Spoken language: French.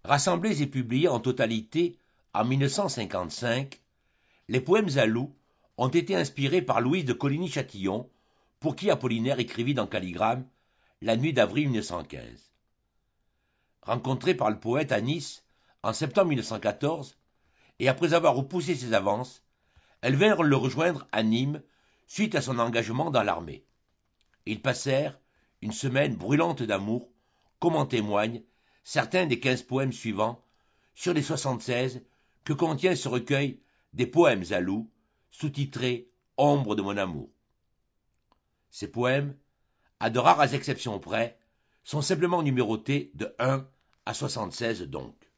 Rassemblés et publiés en totalité en 1955, les poèmes à loup ont été inspirés par Louise de Coligny-Châtillon, pour qui Apollinaire écrivit dans Calligramme la nuit d'avril 1915. Rencontrée par le poète à Nice en septembre 1914, et après avoir repoussé ses avances, elles vinrent le rejoindre à Nîmes suite à son engagement dans l'armée. Ils passèrent une semaine brûlante d'amour, comme en témoignent certains des 15 poèmes suivants sur les 76 que contient ce recueil des poèmes à loup, sous-titré Ombre de mon amour. Ces poèmes, à de rares exceptions près, sont simplement numérotés de 1 à 76 donc.